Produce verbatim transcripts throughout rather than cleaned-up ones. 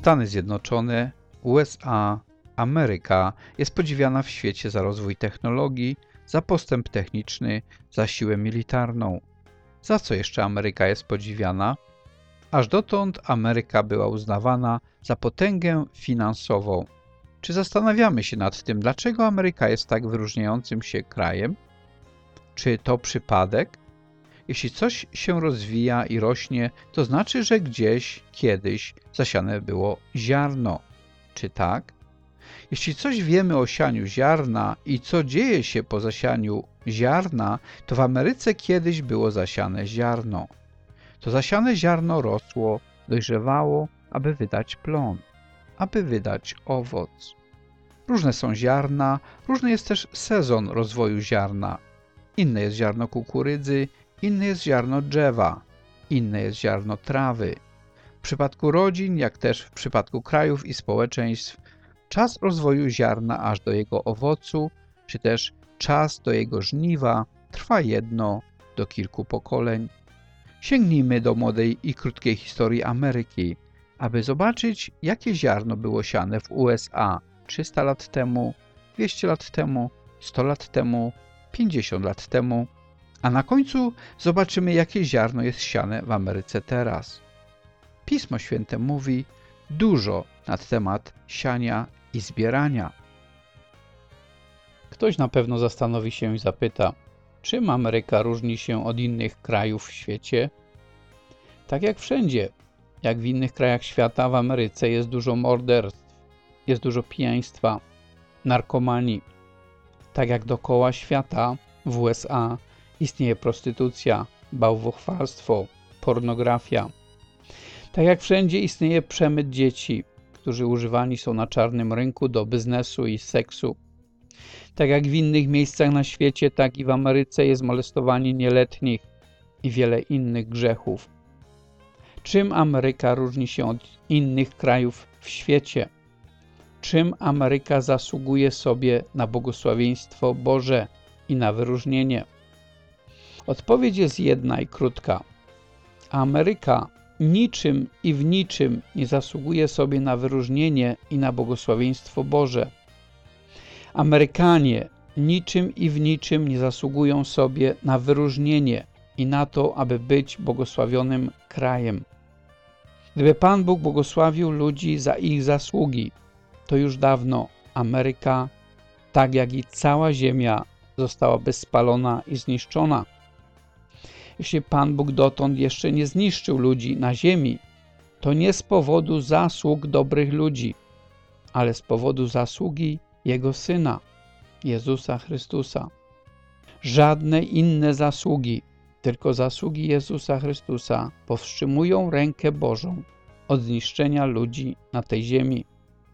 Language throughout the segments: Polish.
Stany Zjednoczone, U S A, Ameryka jest podziwiana w świecie za rozwój technologii, za postęp techniczny, za siłę militarną. Za co jeszcze Ameryka jest podziwiana? Aż dotąd Ameryka była uznawana za potęgę finansową. Czy zastanawiamy się nad tym, dlaczego Ameryka jest tak wyróżniającym się krajem? Czy to przypadek? Jeśli coś się rozwija i rośnie, to znaczy, że gdzieś, kiedyś zasiane było ziarno. Czy tak? Jeśli coś wiemy o sianiu ziarna i co dzieje się po zasianiu ziarna, to w Ameryce kiedyś było zasiane ziarno. To zasiane ziarno rosło, dojrzewało, aby wydać plon, aby wydać owoc. Różne są ziarna, różny jest też sezon rozwoju ziarna. Inne jest ziarno kukurydzy, inne jest ziarno drzewa, inne jest ziarno trawy. W przypadku rodzin, jak też w przypadku krajów i społeczeństw, czas rozwoju ziarna aż do jego owocu, czy też czas do jego żniwa trwa jedno do kilku pokoleń. Sięgnijmy do młodej i krótkiej historii Ameryki, aby zobaczyć, jakie ziarno było siane w U S A trzysta lat temu, dwieście lat temu, sto lat temu, pięćdziesiąt lat temu, a na końcu zobaczymy, jakie ziarno jest siane w Ameryce teraz. Pismo Święte mówi dużo na temat siania i zbierania. Ktoś na pewno zastanowi się i zapyta, czym Ameryka różni się od innych krajów w świecie? Tak jak wszędzie, jak w innych krajach świata, w Ameryce jest dużo morderstw, jest dużo pijaństwa, narkomanii. Tak jak dookoła świata, w U S A istnieje prostytucja, bałwochwalstwo, pornografia. Tak jak wszędzie istnieje przemyt dzieci, którzy używani są na czarnym rynku do biznesu i seksu. Tak jak w innych miejscach na świecie, tak i w Ameryce jest molestowanie nieletnich i wiele innych grzechów. Czym Ameryka różni się od innych krajów w świecie? Czym Ameryka zasługuje sobie na błogosławieństwo Boże i na wyróżnienie? Odpowiedź jest jedna i krótka. Ameryka niczym i w niczym nie zasługuje sobie na wyróżnienie i na błogosławieństwo Boże. Amerykanie niczym i w niczym nie zasługują sobie na wyróżnienie i na to, aby być błogosławionym krajem. Gdyby Pan Bóg błogosławił ludzi za ich zasługi, to już dawno Ameryka, tak jak i cała ziemia, zostałaby spalona i zniszczona. Jeśli Pan Bóg dotąd jeszcze nie zniszczył ludzi na ziemi, to nie z powodu zasług dobrych ludzi, ale z powodu zasługi Jego Syna, Jezusa Chrystusa. Żadne inne zasługi, tylko zasługi Jezusa Chrystusa powstrzymują rękę Bożą od zniszczenia ludzi na tej ziemi.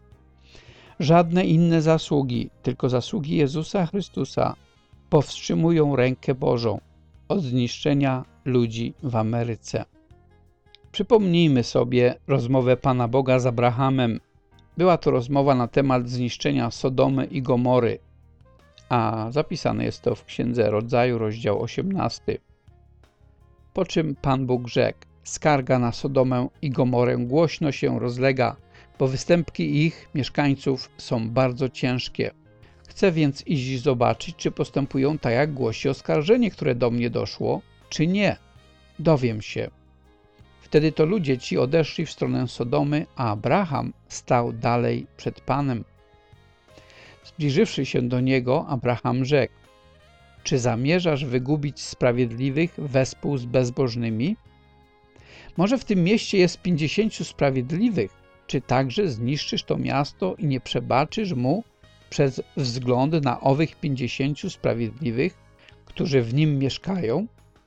Żadne inne zasługi, tylko zasługi Jezusa Chrystusa powstrzymują rękę Bożą od zniszczenia ludzi w Ameryce. Przypomnijmy sobie rozmowę Pana Boga z Abrahamem. Była to rozmowa na temat zniszczenia Sodomy i Gomory, a zapisane jest to w Księdze Rodzaju, rozdział osiemnasty. Po czym Pan Bóg rzekł: skarga na Sodomę i Gomorę głośno się rozlega, bo występki ich mieszkańców są bardzo ciężkie. Chcę więc iść zobaczyć, czy postępują tak, jak głosi oskarżenie, które do mnie doszło, czy nie. Dowiem się. Wtedy to ludzie ci odeszli w stronę Sodomy, a Abraham stał dalej przed Panem. Zbliżywszy się do niego, Abraham rzekł: czy zamierzasz wygubić sprawiedliwych wespół z bezbożnymi? Może w tym mieście jest pięćdziesięciu sprawiedliwych. Czy także zniszczysz to miasto i nie przebaczysz mu przez wzgląd na owych pięćdziesięciu sprawiedliwych, którzy w nim mieszkają?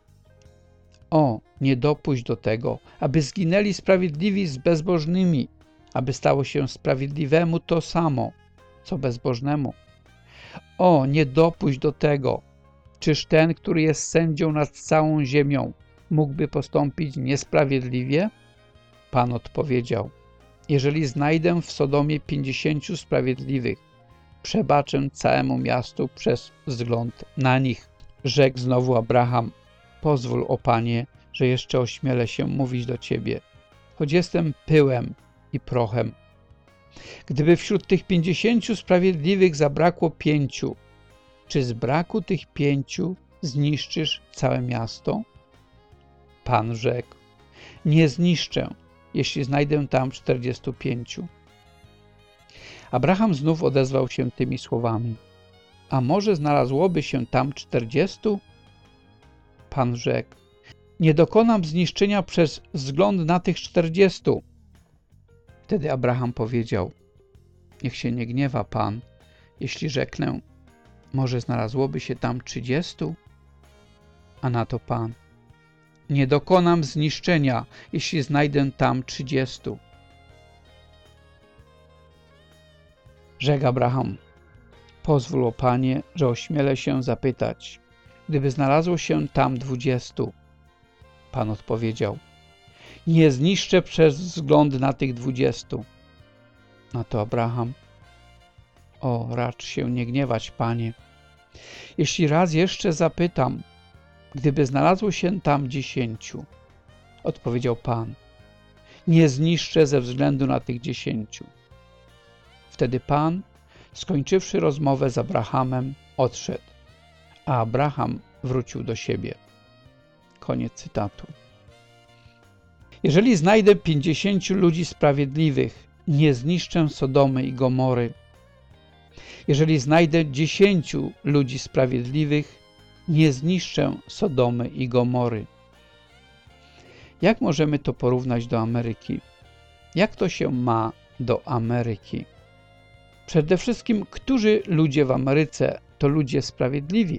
O, nie dopuść do tego, aby zginęli sprawiedliwi z bezbożnymi, aby stało się sprawiedliwemu to samo, co bezbożnemu. O, nie dopuść do tego. Czyż ten, który jest sędzią nad całą ziemią, mógłby postąpić niesprawiedliwie? Pan odpowiedział: jeżeli znajdę w Sodomie pięćdziesięciu sprawiedliwych, przebaczę całemu miastu przez wzgląd na nich. Rzekł znowu Abraham: pozwól, o Panie, że jeszcze ośmielę się mówić do Ciebie. Choć jestem pyłem, i prochem. Gdyby wśród tych pięćdziesięciu sprawiedliwych zabrakło pięciu, czy z braku tych pięciu zniszczysz całe miasto? Pan rzekł: nie zniszczę, jeśli znajdę tam czterdziestu pięciu. Abraham znów odezwał się tymi słowami: a może znalazłoby się tam czterdziestu? Pan rzekł: nie dokonam zniszczenia przez wzgląd na tych czterdziestu. Wtedy Abraham powiedział: niech się nie gniewa Pan, jeśli rzeknę, może znalazłoby się tam trzydziestu? A na to Pan: nie dokonam zniszczenia, jeśli znajdę tam trzydziestu. Rzekł Abraham: pozwól, o Panie, że ośmielę się zapytać, gdyby znalazło się tam dwudziestu. Pan odpowiedział: nie zniszczę przez wzgląd na tych dwudziestu. Na to Abraham: o, racz się nie gniewać, Panie. Jeśli raz jeszcze zapytam, gdyby znalazło się tam dziesięciu. Odpowiedział Pan: nie zniszczę ze względu na tych dziesięciu. Wtedy Pan, skończywszy rozmowę z Abrahamem, odszedł, a Abraham wrócił do siebie. Koniec cytatu. Jeżeli znajdę pięćdziesięciu ludzi sprawiedliwych, nie zniszczę Sodomy i Gomory. Jeżeli znajdę dziesięciu ludzi sprawiedliwych, nie zniszczę Sodomy i Gomory. Jak możemy to porównać do Ameryki? Jak to się ma do Ameryki? Przede wszystkim, którzy ludzie w Ameryce to ludzie sprawiedliwi?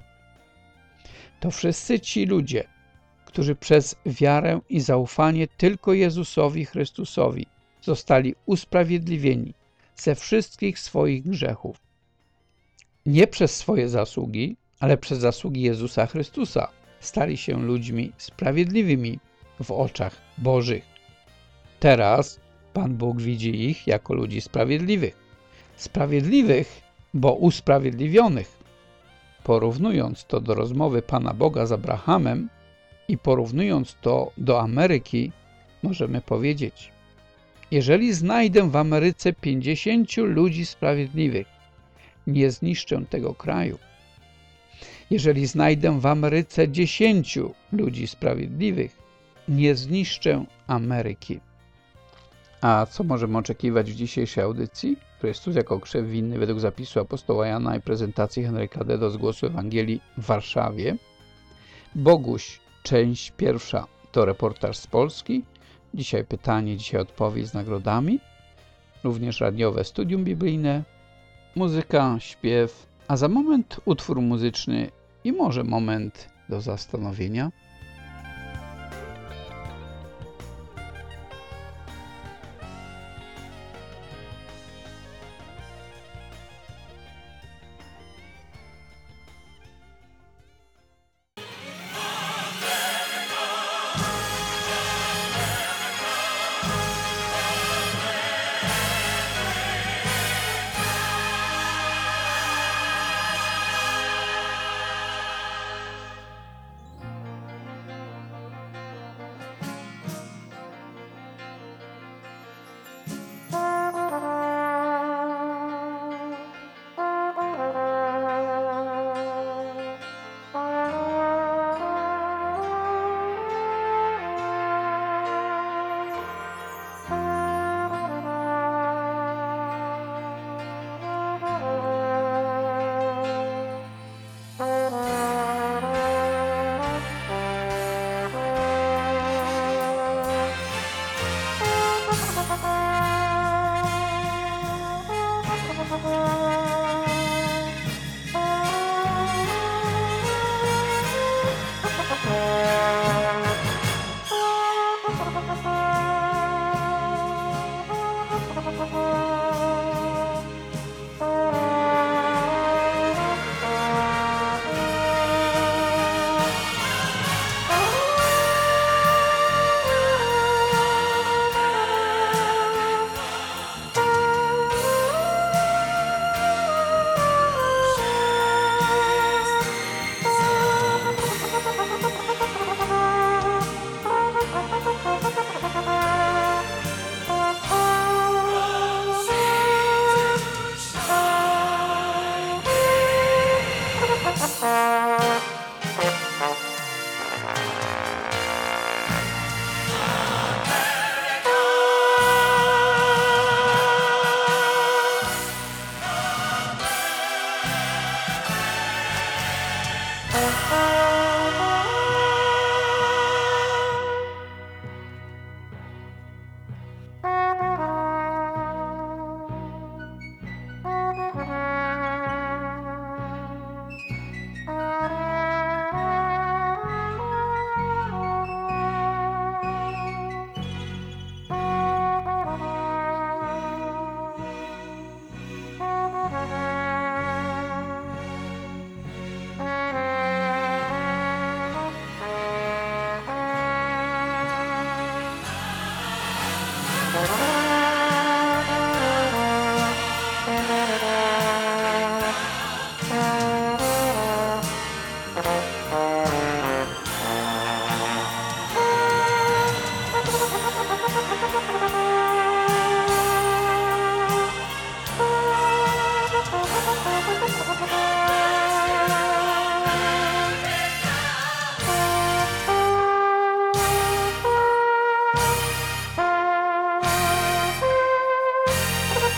To wszyscy ci ludzie, którzy przez wiarę i zaufanie tylko Jezusowi Chrystusowi zostali usprawiedliwieni ze wszystkich swoich grzechów. Nie przez swoje zasługi, ale przez zasługi Jezusa Chrystusa stali się ludźmi sprawiedliwymi w oczach Bożych. Teraz Pan Bóg widzi ich jako ludzi sprawiedliwych. Sprawiedliwych, bo usprawiedliwionych. Porównując to do rozmowy Pana Boga z Abrahamem i porównując to do Ameryki, możemy powiedzieć: jeżeli znajdę w Ameryce pięćdziesięciu ludzi sprawiedliwych, nie zniszczę tego kraju. Jeżeli znajdę w Ameryce dziesięciu ludzi sprawiedliwych, nie zniszczę Ameryki. A co możemy oczekiwać w dzisiejszej audycji? Chrystus jako krzew winny według zapisu apostoła Jana i prezentacji Henryka Dedo z Głosu Ewangelii w Warszawie. Boguś, część pierwsza, to reportaż z Polski. Dzisiaj pytanie, dzisiaj odpowiedź z nagrodami. Również radiowe studium biblijne, muzyka, śpiew, a za moment utwór muzyczny i może moment do zastanowienia.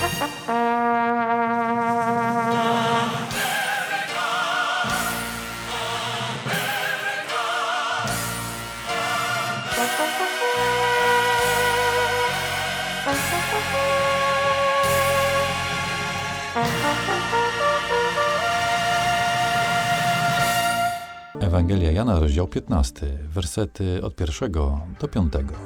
Ewangelia Jana, rozdział piętnasty, wersety od pierwszego do piątego.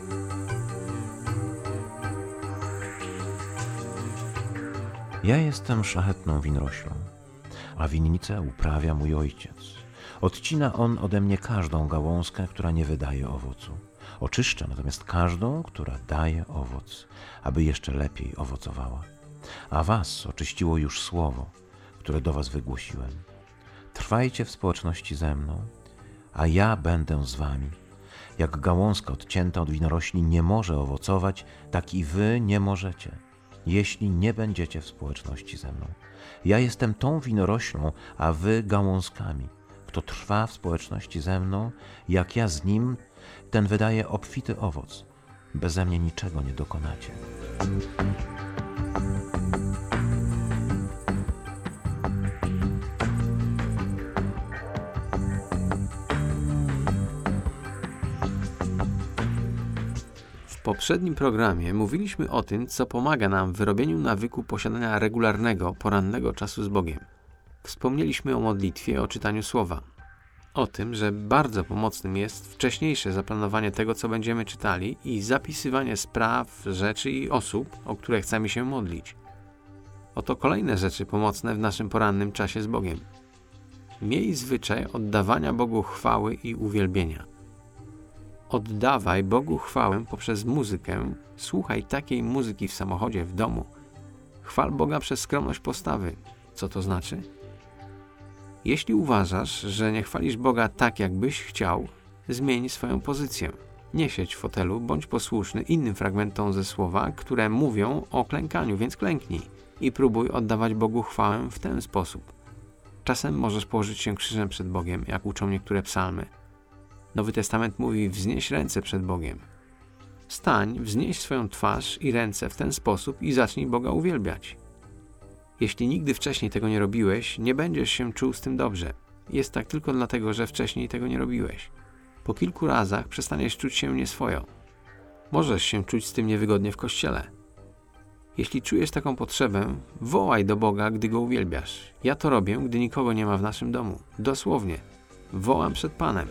Ja jestem szlachetną winoroślą, a winnicę uprawia mój ojciec. Odcina on ode mnie każdą gałązkę, która nie wydaje owocu. Oczyszcza natomiast każdą, która daje owoc, aby jeszcze lepiej owocowała. A was oczyściło już słowo, które do was wygłosiłem. Trwajcie w społeczności ze mną, a ja będę z wami. Jak gałązka odcięta od winorośli nie może owocować, tak i wy nie możecie, jeśli nie będziecie w społeczności ze mną. Ja jestem tą winoroślą, a wy gałązkami. Kto trwa w społeczności ze mną, jak ja z nim, ten wydaje obfity owoc. Beze mnie niczego nie dokonacie. W poprzednim programie mówiliśmy o tym, co pomaga nam w wyrobieniu nawyku posiadania regularnego, porannego czasu z Bogiem. Wspomnieliśmy o modlitwie, o czytaniu słowa. O tym, że bardzo pomocnym jest wcześniejsze zaplanowanie tego, co będziemy czytali i zapisywanie spraw, rzeczy i osób, o które chcemy się modlić. Oto kolejne rzeczy pomocne w naszym porannym czasie z Bogiem. Miej zwyczaj oddawania Bogu chwały i uwielbienia. Oddawaj Bogu chwałę poprzez muzykę. Słuchaj takiej muzyki w samochodzie, w domu. Chwal Boga przez skromność postawy. Co to znaczy? Jeśli uważasz, że nie chwalisz Boga tak, jakbyś chciał, zmień swoją pozycję. Nie siedź w fotelu, bądź posłuszny innym fragmentom ze słowa, które mówią o klękaniu, więc klęknij i próbuj oddawać Bogu chwałę w ten sposób. Czasem możesz położyć się krzyżem przed Bogiem, jak uczą niektóre psalmy. Nowy Testament mówi: wznieś ręce przed Bogiem. Stań, wznieś swoją twarz i ręce w ten sposób i zacznij Boga uwielbiać. Jeśli nigdy wcześniej tego nie robiłeś, nie będziesz się czuł z tym dobrze. Jest tak tylko dlatego, że wcześniej tego nie robiłeś. Po kilku razach przestaniesz czuć się nieswojo. Możesz się czuć z tym niewygodnie w kościele. Jeśli czujesz taką potrzebę, wołaj do Boga, gdy Go uwielbiasz. Ja to robię, gdy nikogo nie ma w naszym domu. Dosłownie. Wołam przed Panem.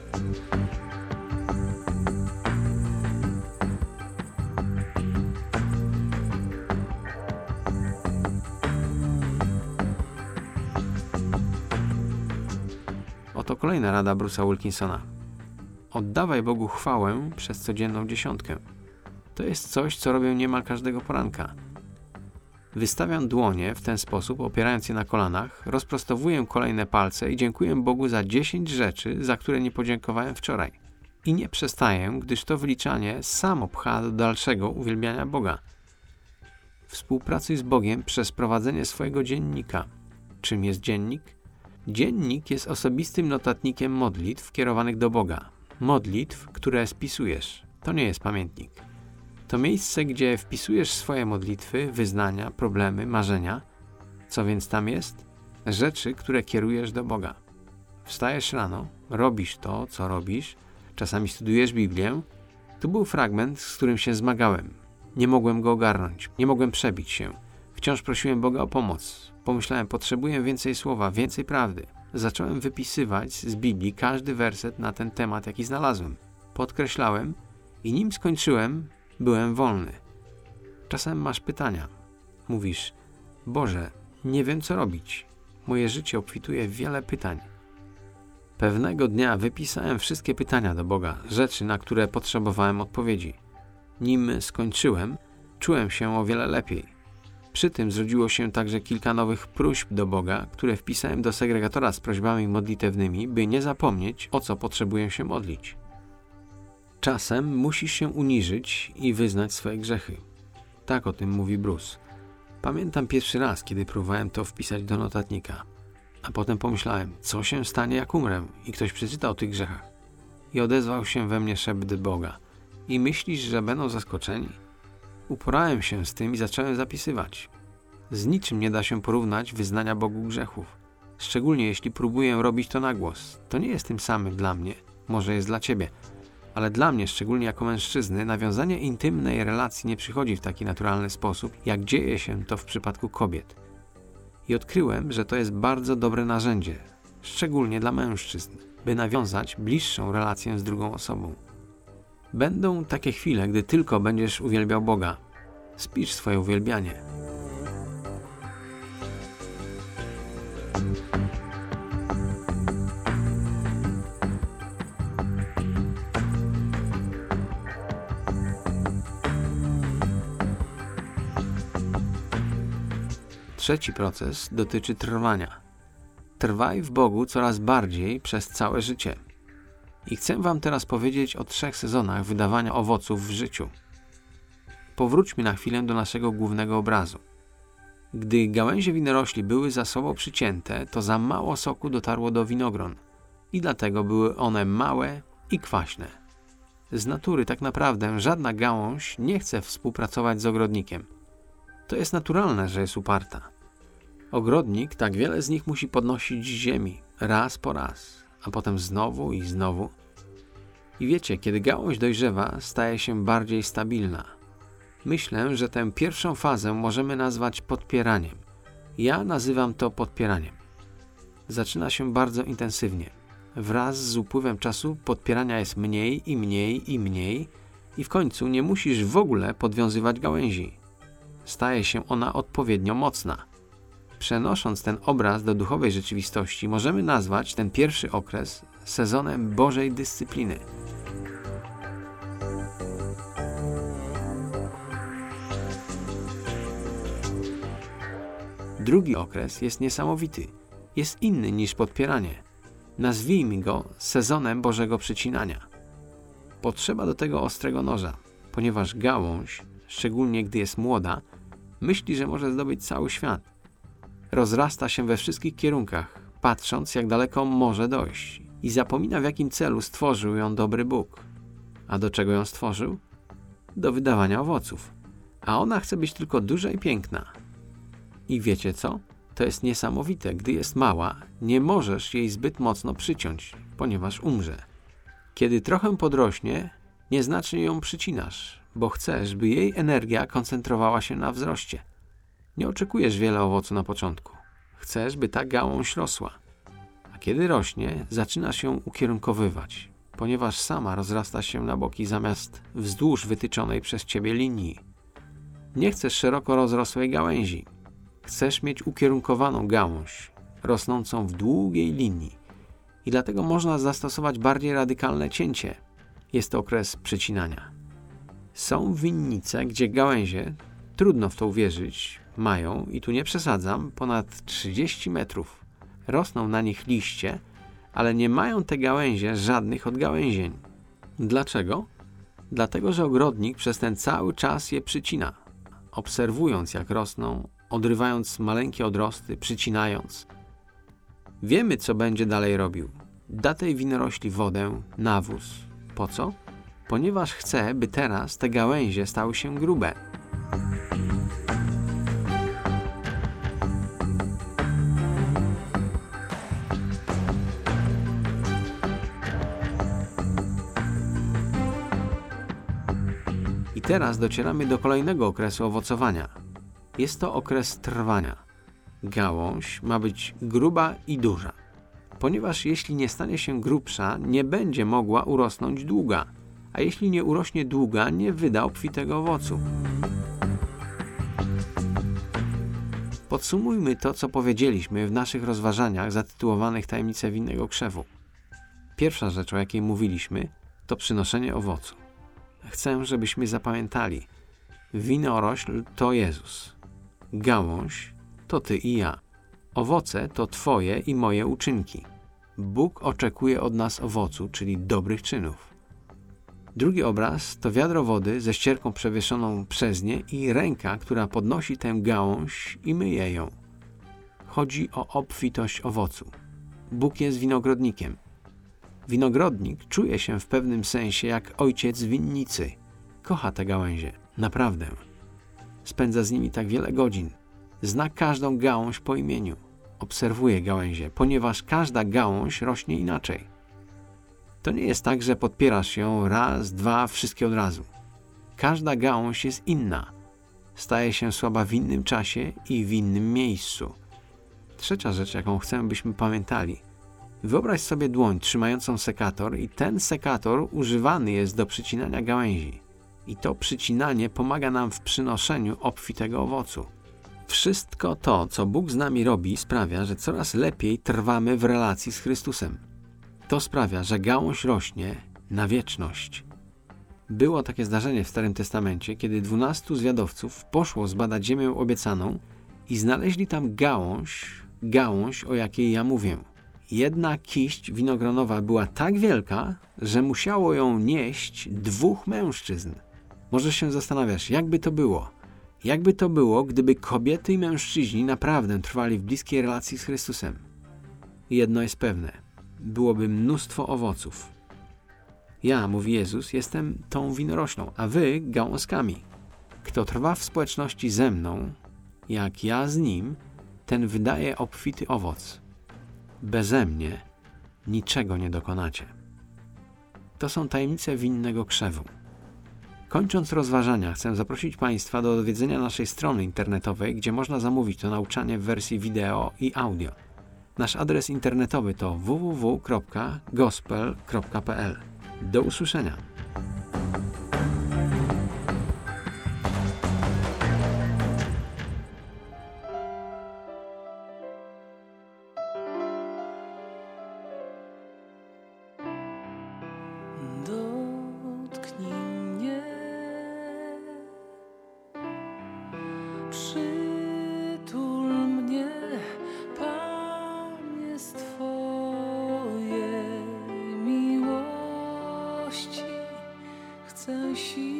Oto kolejna rada Bruce'a Wilkinsona. Oddawaj Bogu chwałę przez codzienną dziesiątkę. To jest coś, co robię niemal każdego poranka. Wystawiam dłonie w ten sposób, opierając je na kolanach, rozprostowuję kolejne palce i dziękuję Bogu za dziesięć rzeczy, za które nie podziękowałem wczoraj. I nie przestaję, gdyż to wliczanie samo pcha do dalszego uwielbiania Boga. Współpracuj z Bogiem przez prowadzenie swojego dziennika. Czym jest dziennik? Dziennik jest osobistym notatnikiem modlitw kierowanych do Boga. Modlitw, które spisujesz. To nie jest pamiętnik. To miejsce, gdzie wpisujesz swoje modlitwy, wyznania, problemy, marzenia. Co więc tam jest? Rzeczy, które kierujesz do Boga. Wstajesz rano, robisz to, co robisz, czasami studujesz Biblię. Tu był fragment, z którym się zmagałem. Nie mogłem go ogarnąć, nie mogłem przebić się. Wciąż prosiłem Boga o pomoc. Pomyślałem, potrzebuję więcej słowa, więcej prawdy. Zacząłem wypisywać z Biblii każdy werset na ten temat, jaki znalazłem. Podkreślałem i nim skończyłem, byłem wolny. Czasem masz pytania. Mówisz: Boże, nie wiem co robić. Moje życie obfituje w wiele pytań. Pewnego dnia wypisałem wszystkie pytania do Boga, rzeczy, na które potrzebowałem odpowiedzi. Nim skończyłem, czułem się o wiele lepiej. Przy tym zrodziło się także kilka nowych próśb do Boga, które wpisałem do segregatora z prośbami modlitewnymi, by nie zapomnieć, o co potrzebuję się modlić. Czasem musisz się uniżyć i wyznać swoje grzechy. Tak o tym mówi Bruce. Pamiętam pierwszy raz, kiedy próbowałem to wpisać do notatnika. A potem pomyślałem, co się stanie, jak umrę i ktoś przeczyta o tych grzechach. I odezwał się we mnie szept Boga. I myślisz, że będą zaskoczeni? Uporałem się z tym i zacząłem zapisywać. Z niczym nie da się porównać wyznania Bogu grzechów. Szczególnie jeśli próbuję robić to na głos. To nie jest tym samym dla mnie, może jest dla ciebie, ale dla mnie, szczególnie jako mężczyzny, nawiązanie intymnej relacji nie przychodzi w taki naturalny sposób, jak dzieje się to w przypadku kobiet. I odkryłem, że to jest bardzo dobre narzędzie, szczególnie dla mężczyzn, by nawiązać bliższą relację z drugą osobą. Będą takie chwile, gdy tylko będziesz uwielbiał Boga. Spisz swoje uwielbianie. Trzeci proces dotyczy trwania. Trwaj w Bogu coraz bardziej przez całe życie. I chcę wam teraz powiedzieć o trzech sezonach wydawania owoców w życiu. Powróćmy na chwilę do naszego głównego obrazu. Gdy gałęzie winorośli były za sobą przycięte, to za mało soku dotarło do winogron i dlatego były one małe i kwaśne. Z natury tak naprawdę żadna gałąź nie chce współpracować z ogrodnikiem. To jest naturalne, że jest uparta. Ogrodnik tak wiele z nich musi podnosić z ziemi, raz po raz, a potem znowu i znowu. I wiecie, kiedy gałąź dojrzewa, staje się bardziej stabilna. Myślę, że tę pierwszą fazę możemy nazwać podpieraniem. Ja nazywam to podpieraniem. Zaczyna się bardzo intensywnie. Wraz z upływem czasu podpierania jest mniej i mniej i mniej i w końcu nie musisz w ogóle podwiązywać gałęzi. Staje się ona odpowiednio mocna. Przenosząc ten obraz do duchowej rzeczywistości, możemy nazwać ten pierwszy okres sezonem Bożej dyscypliny. Drugi okres jest niesamowity. Jest inny niż podpieranie. Nazwijmy go sezonem Bożego przycinania. Potrzeba do tego ostrego noża, ponieważ gałąź, szczególnie gdy jest młoda, myśli, że może zdobyć cały świat. Rozrasta się we wszystkich kierunkach, patrząc, jak daleko może dojść i zapomina, w jakim celu stworzył ją dobry Bóg. A do czego ją stworzył? Do wydawania owoców. A ona chce być tylko duża i piękna. I wiecie co? To jest niesamowite. Gdy jest mała, nie możesz jej zbyt mocno przyciąć, ponieważ umrze. Kiedy trochę podrośnie, nieznacznie ją przycinasz, bo chcesz, by jej energia koncentrowała się na wzroście. Nie oczekujesz wiele owocu na początku. Chcesz, by ta gałąź rosła. A kiedy rośnie, zaczyna się ukierunkowywać, ponieważ sama rozrasta się na boki zamiast wzdłuż wytyczonej przez ciebie linii. Nie chcesz szeroko rozrosłej gałęzi. Chcesz mieć ukierunkowaną gałąź, rosnącą w długiej linii. I dlatego można zastosować bardziej radykalne cięcie. Jest to okres przecinania. Są winnice, gdzie gałęzie, trudno w to uwierzyć, mają, i tu nie przesadzam, ponad trzydzieści metrów. Rosną na nich liście, ale nie mają te gałęzie żadnych odgałęzień. Dlaczego? Dlatego, że ogrodnik przez ten cały czas je przycina. Obserwując, jak rosną, odrywając maleńkie odrosty, przycinając. Wiemy, co będzie dalej robił. Da tej winorośli wodę, nawóz. Po co? Ponieważ chce, by teraz te gałęzie stały się grube. I teraz docieramy do kolejnego okresu owocowania. Jest to okres trwania. Gałąź ma być gruba i duża, ponieważ jeśli nie stanie się grubsza, nie będzie mogła urosnąć długa, a jeśli nie urośnie długa, nie wyda obfitego owocu. Podsumujmy to, co powiedzieliśmy w naszych rozważaniach zatytułowanych Tajemnice winnego krzewu. Pierwsza rzecz, o jakiej mówiliśmy, to przynoszenie owocu. Chcę, żebyśmy zapamiętali. Winorośl to Jezus. Gałąź to ty i ja. Owoce to twoje i moje uczynki. Bóg oczekuje od nas owocu, czyli dobrych czynów. Drugi obraz to wiadro wody ze ścierką przewieszoną przez nie i ręka, która podnosi tę gałąź i myje ją. Chodzi o obfitość owocu. Bóg jest winogrodnikiem. Winogrodnik czuje się w pewnym sensie jak ojciec winnicy. Kocha te gałęzie. Naprawdę. Spędza z nimi tak wiele godzin. Zna każdą gałąź po imieniu. Obserwuje gałęzie, ponieważ każda gałąź rośnie inaczej. To nie jest tak, że podpierasz ją raz, dwa, wszystkie od razu. Każda gałąź jest inna. Staje się słaba w innym czasie i w innym miejscu. Trzecia rzecz, jaką chcę, byśmy pamiętali. Wyobraź sobie dłoń trzymającą sekator i ten sekator używany jest do przycinania gałęzi. I to przycinanie pomaga nam w przynoszeniu obfitego owocu. Wszystko to, co Bóg z nami robi, sprawia, że coraz lepiej trwamy w relacji z Chrystusem. To sprawia, że gałąź rośnie na wieczność. Było takie zdarzenie w Starym Testamencie, kiedy dwunastu zwiadowców poszło zbadać ziemię obiecaną i znaleźli tam gałąź, gałąź, o jakiej ja mówię. Jedna kiść winogronowa była tak wielka, że musiało ją nieść dwóch mężczyzn. Może się zastanawiasz, jakby to było? Jakby to było, gdyby kobiety i mężczyźni naprawdę trwali w bliskiej relacji z Chrystusem? Jedno jest pewne. Byłoby mnóstwo owoców. Ja, mówi Jezus, jestem tą winoroślą, a wy gałązkami. Kto trwa w społeczności ze mną, jak ja z nim, ten wydaje obfity owoc. Beze mnie niczego nie dokonacie. To są tajemnice winnego krzewu. Kończąc rozważania, chcę zaprosić Państwa do odwiedzenia naszej strony internetowej, gdzie można zamówić to nauczanie w wersji wideo i audio. Nasz adres internetowy to w w w kropka gospel kropka p l. Do usłyszenia. Dotknij mnie, przytul mnie, Panie, z Twojej miłości chcę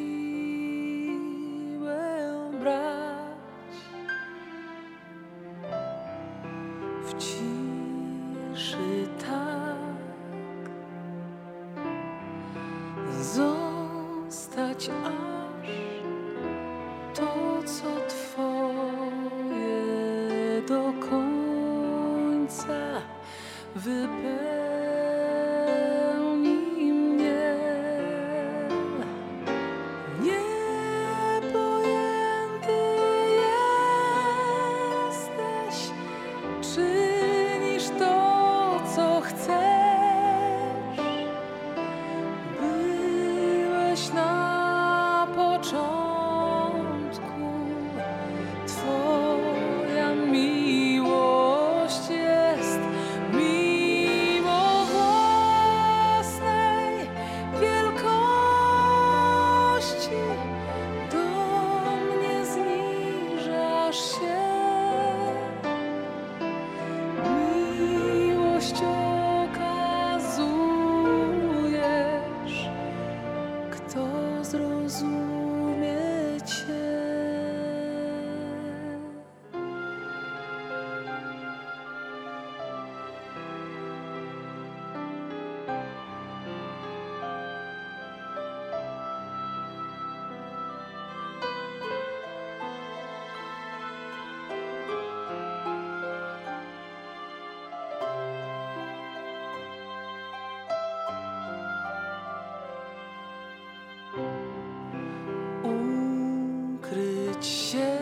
siłę brać. W ciszy tak zostać aż to, co Twoje do końca wypełni mnie. Niepojęty jesteś, czynisz to, co chcesz. Byłeś na początku, Twoja miłość jest mimo własnej wielkości. Do mnie zniżasz się, miłość okazujesz. Kto zrozumie Cię? Ukryć się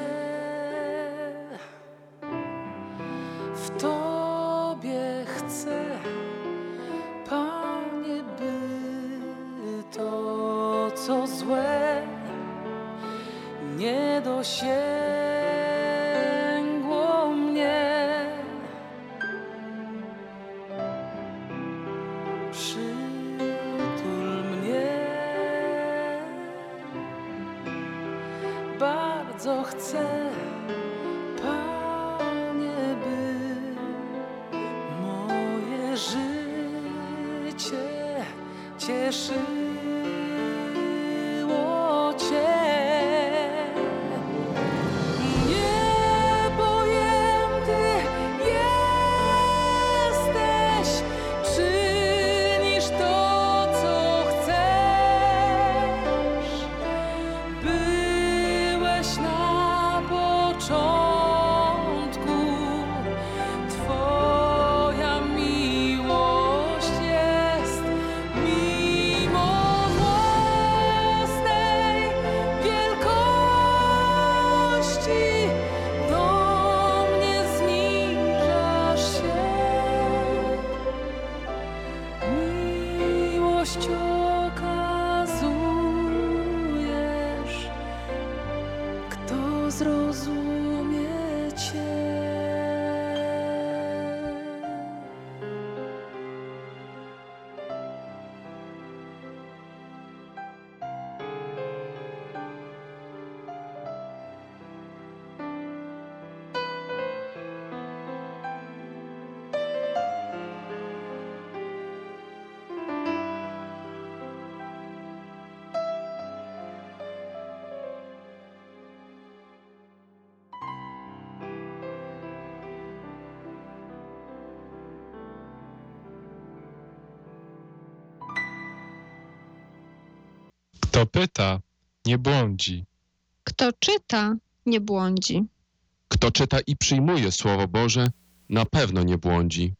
w Tobie chcę, Panie, by to, co złe, nie dosięgło mnie. Przytul mnie, bardzo chcę, Panie, by moje życie cieszyło Cię. Niepojęty jesteś, czynisz to, co chcesz. Byłeś na początku, Kto pyta, nie błądzi. Kto czyta, nie błądzi. Kto czyta i przyjmuje Słowo Boże, na pewno nie błądzi.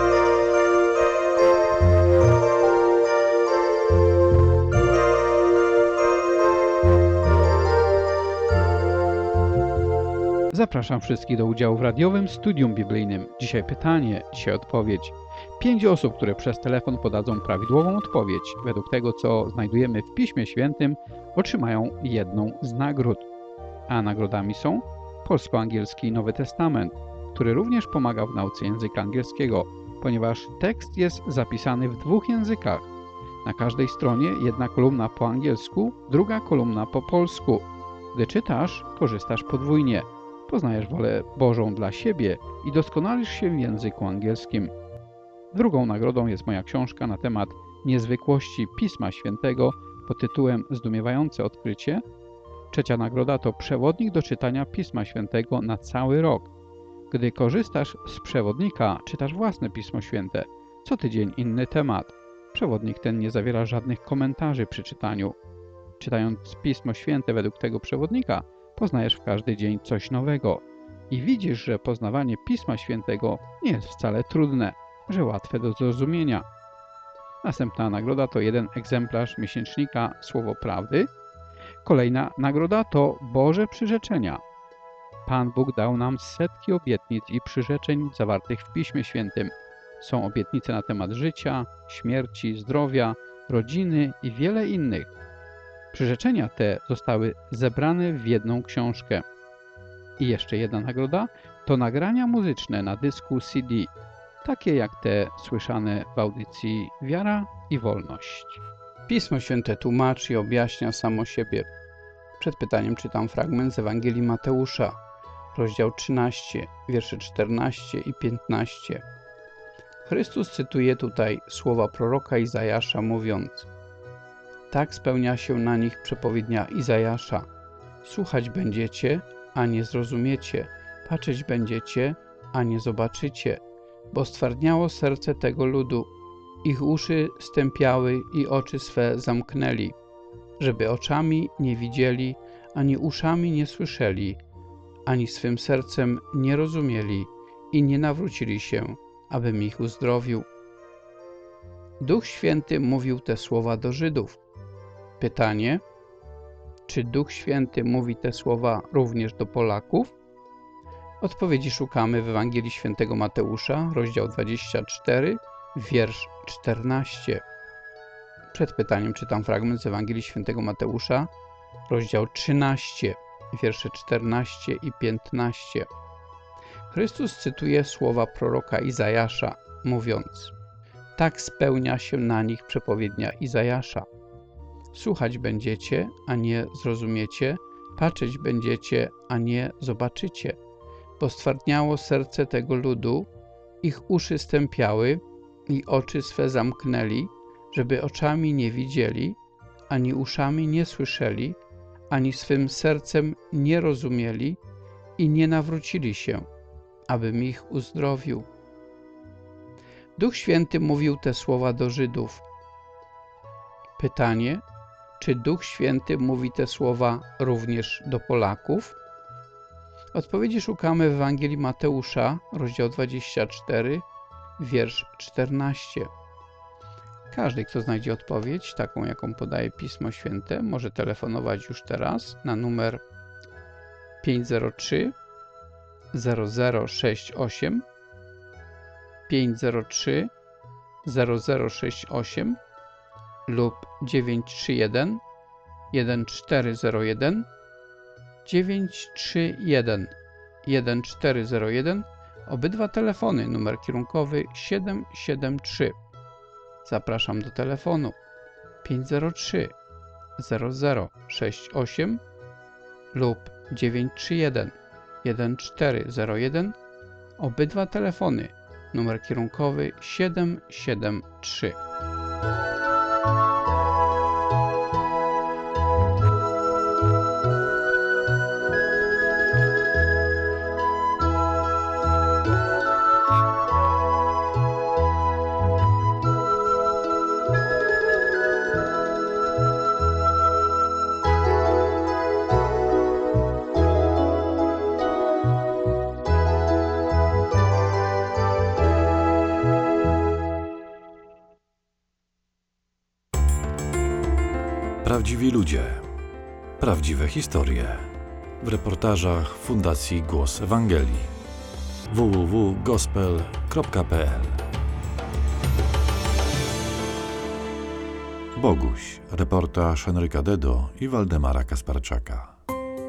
Zapraszam wszystkich do udziału w radiowym studium biblijnym. Dzisiaj pytanie, dzisiaj odpowiedź. Pięć osób, które przez telefon podadzą prawidłową odpowiedź, według tego, co znajdujemy w Piśmie Świętym, otrzymają jedną z nagród. A nagrodami są polsko-angielski Nowy Testament, który również pomaga w nauce języka angielskiego, ponieważ tekst jest zapisany w dwóch językach. Na każdej stronie jedna kolumna po angielsku, druga kolumna po polsku. Gdy czytasz, korzystasz podwójnie. Poznajesz wolę Bożą dla siebie i doskonalisz się w języku angielskim. Drugą nagrodą jest moja książka na temat niezwykłości Pisma Świętego pod tytułem Zdumiewające odkrycie. Trzecia nagroda to przewodnik do czytania Pisma Świętego na cały rok. Gdy korzystasz z przewodnika, czytasz własne Pismo Święte. Co tydzień inny temat. Przewodnik ten nie zawiera żadnych komentarzy przy czytaniu. Czytając Pismo Święte według tego przewodnika, poznajesz w każdy dzień coś nowego i widzisz, że poznawanie Pisma Świętego nie jest wcale trudne, że łatwe do zrozumienia. Następna nagroda to jeden egzemplarz miesięcznika Słowo Prawdy. Kolejna nagroda to Boże przyrzeczenia. Pan Bóg dał nam setki obietnic i przyrzeczeń zawartych w Piśmie Świętym. Są obietnice na temat życia, śmierci, zdrowia, rodziny i wiele innych. Przyrzeczenia te zostały zebrane w jedną książkę. I jeszcze jedna nagroda to nagrania muzyczne na dysku C D, takie jak te słyszane w audycji Wiara i Wolność. Pismo Święte tłumaczy i objaśnia samo siebie. Przed pytaniem czytam fragment z Ewangelii Mateusza, rozdział trzynasty, wiersze czternaście i piętnaście. Chrystus cytuje tutaj słowa proroka Izajasza, mówiąc: tak spełnia się na nich przepowiednia Izajasza. Słuchać będziecie, a nie zrozumiecie. Patrzeć będziecie, a nie zobaczycie. Bo stwardniało serce tego ludu. Ich uszy stępiały i oczy swe zamknęli. Żeby oczami nie widzieli, ani uszami nie słyszeli, ani swym sercem nie rozumieli i nie nawrócili się, abym ich uzdrowił. Duch Święty mówił te słowa do Żydów. Pytanie, czy Duch Święty mówi te słowa również do Polaków? Odpowiedzi szukamy w Ewangelii Świętego Mateusza, rozdział dwudziesty czwarty, wiersz czternasty. Przed pytaniem czytam fragment z Ewangelii Świętego Mateusza, rozdział trzynasty, wiersze czternaście i piętnaście. Chrystus cytuje słowa proroka Izajasza, mówiąc: tak spełnia się na nich przepowiednia Izajasza. Słuchać będziecie, a nie zrozumiecie, patrzeć będziecie, a nie zobaczycie, bo stwardniało serce tego ludu, ich uszy stępiały i oczy swe zamknęli, żeby oczami nie widzieli, ani uszami nie słyszeli, ani swym sercem nie rozumieli i nie nawrócili się, abym ich uzdrowił. Duch Święty mówił te słowa do Żydów. Pytanie, czy Duch Święty mówi te słowa również do Polaków? Odpowiedzi szukamy w Ewangelii Mateusza, rozdział dwudziesty czwarty, wiersz czternasty. Każdy, kto znajdzie odpowiedź, taką jaką podaje Pismo Święte, może telefonować już teraz na numer pięć zero trzy zero zero sześć osiem, pięć zero trzy zero zero sześć osiem lub dziewięć trzy jeden jeden cztery zero jeden, dziewięć trzy jeden jeden cztery zero jeden, obydwa telefony, numer kierunkowy siedem siedem trzy. Zapraszam do telefonu pięć zero trzy zero zero sześć osiem lub dziewięć trzy jeden jeden cztery zero jeden, obydwa telefony, numer kierunkowy siedem siedem trzy. Prawdziwi ludzie. Prawdziwe historie. W reportażach Fundacji Głos Ewangelii. w w w kropka gospel kropka p l Boguś. Reportaż Henryka Dedo i Waldemara Kasparczaka.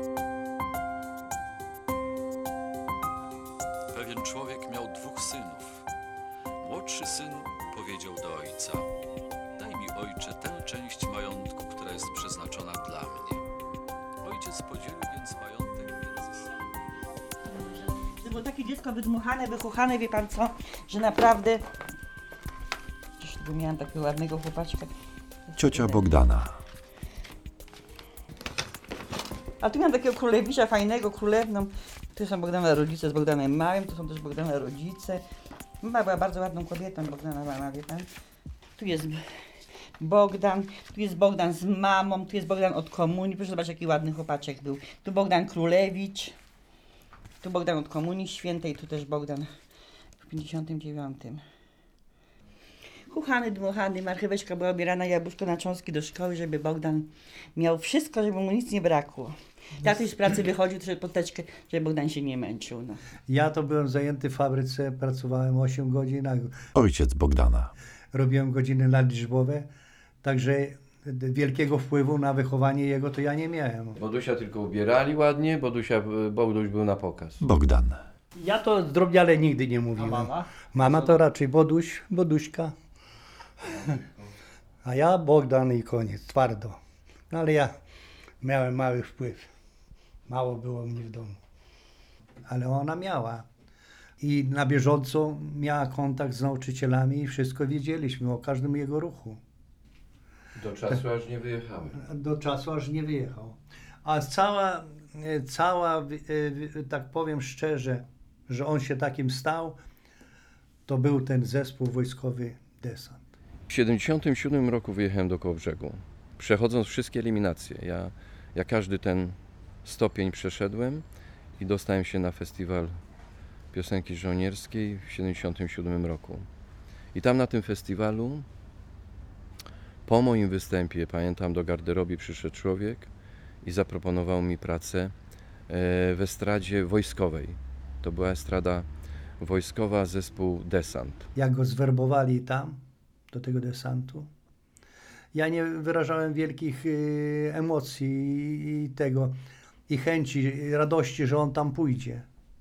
Pewien człowiek miał dwóch synów. Młodszy syn powiedział do ojca: daj mi, ojcze, tę część majątku, która jest przeznaczona dla mnie. Ojciec podzielił więc majątek między synami. To było takie dziecko wydmuchane, wychuchane, wie pan co, że naprawdę... Gdzieś tu miałam takiego ładnego chłopaczka. Ciocia Bogdana. A tu miałam takiego królewicza fajnego, królewną. Tu są Bogdana rodzice z Bogdanem Małym, tu są też Bogdana rodzice. Mama była bardzo ładną kobietą, Bogdana mama, wie pan. Tu jest Bogdan, tu jest Bogdan z mamą, tu jest Bogdan od komunii. Proszę zobaczyć, jaki ładny chłopaczek był. Tu Bogdan Królewicz, tu Bogdan od Komunii Świętej, tu też Bogdan w pięćdziesiątym dziewiątym. Chuchany, dmuchany, marcheweczka była obierana, jabłuszko na cząstki do szkoły, żeby Bogdan miał wszystko, żeby mu nic nie brakło. Tatuś z pracy wychodził, trzeba poteczkę, żeby Bogdan się nie męczył. No. Ja to byłem zajęty w fabryce, pracowałem osiem godzin, a Ojciec Bogdana. robiłem godziny nadliczbowe, także wielkiego wpływu na wychowanie jego to ja nie miałem. Bodusia tylko ubierali ładnie, Bodusia, Boduś był na pokaz. Bogdan. Ja to zdrobniale nigdy nie mówiłem. A mama? Mama to raczej Boduś, Boduśka. A ja Bogdan i koniec, twardo. No ale ja miałem mały wpływ. Mało było mnie w domu. Ale ona miała. I na bieżąco miała kontakt z nauczycielami i wszystko wiedzieliśmy o każdym jego ruchu. Do czasu aż nie wyjechały. Do czasu aż nie wyjechał. A cała, cała, tak powiem szczerze, że on się takim stał, to był ten zespół wojskowy Desant. W siedemdziesiątym siódmym roku wyjechałem do Kołobrzegu, przechodząc wszystkie eliminacje. Ja, ja każdy ten stopień przeszedłem i dostałem się na festiwal piosenki żołnierskiej w siedemdziesiątym siódmym roku. I tam na tym festiwalu, po moim występie, pamiętam, do garderoby przyszedł człowiek i zaproponował mi pracę w estradzie wojskowej. To była estrada wojskowa, zespół Desant. Jak go zwerbowali tam, do tego desantu, ja nie wyrażałem wielkich y, emocji i, i tego, i chęci, i radości, że on tam pójdzie.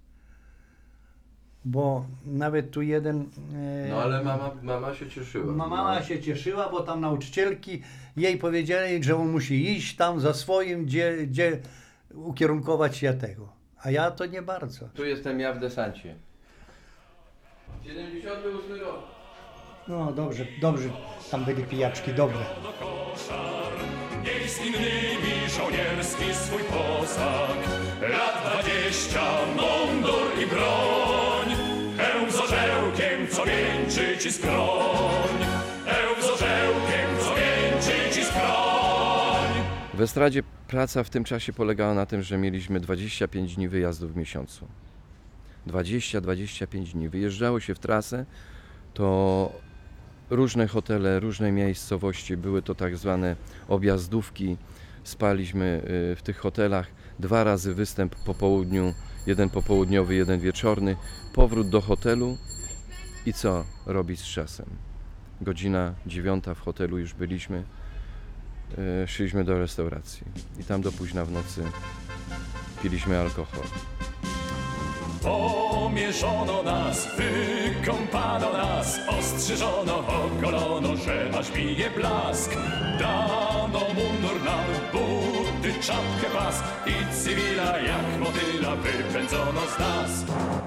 Bo nawet tu jeden... Y, No ale mama, mama się cieszyła. Mama się cieszyła, bo tam nauczycielki jej powiedzieli, że on musi iść tam za swoim, gdzie, gdzie ukierunkować się tego. A ja to nie bardzo. Tu jestem ja w desancie. siedemdziesiąty ósmy rok. No dobrze, dobrze, tam byli pijaczki, dobre. Niech z innymi żołnierski swój posag, lat dwadzieścia, mundur i broń, hełm z orzełkiem, co wieńczy ci skroń, hełm z orzełkiem, co wieńczy ci skroń. W estradzie praca w tym czasie polegała na tym, że mieliśmy dwadzieścia pięć dni wyjazdów w miesiącu. dwadzieścia dwadzieścia pięć dni. Wyjeżdżało się w trasę, to różne hotele, różne miejscowości, były to tak zwane objazdówki. Spaliśmy w tych hotelach, dwa razy występ po południu, jeden popołudniowy, jeden wieczorny, powrót do hotelu i co robić z czasem? Godzina dziewiąta w hotelu już byliśmy, szliśmy do restauracji i tam do późna w nocy piliśmy alkohol. Pomierzono nas, wykąpano nas, ostrzyżono, ogolono, że aż bije blask. Dano mundur nam, buty, czapkę, pas i cywila jak motyla wypędzono z nas.